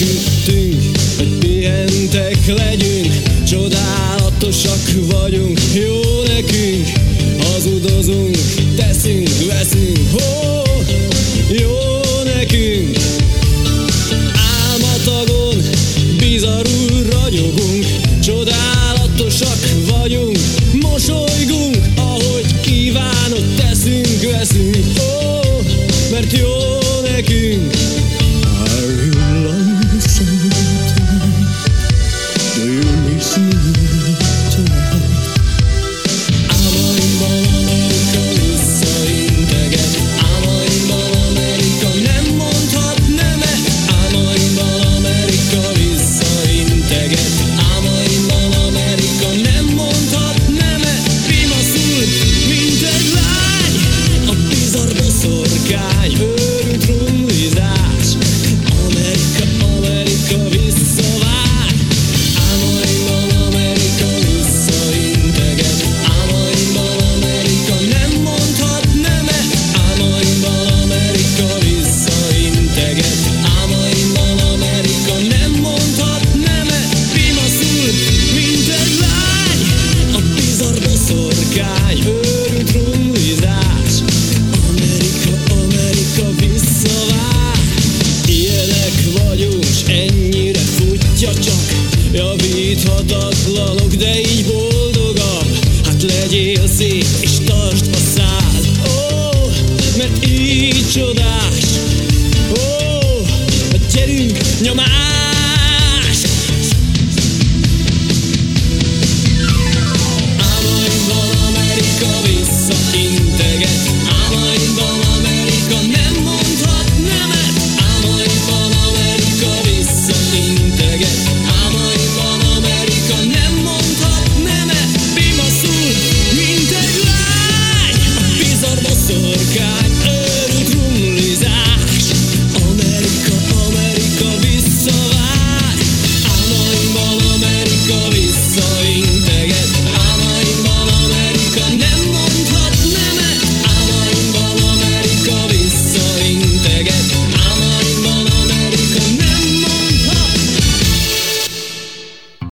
feküdtünk, hogy pihentek legyünk. Csodálatosak vagyunk, jó nekünk. Hazudozunk, teszünk, veszünk, jó nekünk. Álmatagon bizarrul ragyogunk, csodálatosak vagyunk, mosolygunk, ahogy kívánod, teszünk, veszünk, mert jó nekünk. Are you lonesome tonight? Do you miss me tonight? Álmaimban Amerika visszainteget, álmaimban Amerika nem mondhat neme. Álmaimban Amerika visszainteget, álmaimban Amerika nem mondhat neme. Pimaszul, mint egy lány, a bizarr boszorkány, őrült rumlizás. Amerika, Amerika visszavág. Álmaimban Amerika visszainteget, álmaimban Amerika nem mondhat neme. Álmaimban Amerika visszainteget, álmaimban Amerika nem mondhat neme. Pimaszul, mint egy lány, a bizarr boszorkány, őrült rumlizás. Amerika, Amerika visszavág. Ilyenek vagyunk, s ennyire futja csak. Javíthatatlanok, de így boldogabb. Hát legyél szép, és tartsd a szád, mert így csodás. Hát gyerünk, nyomás!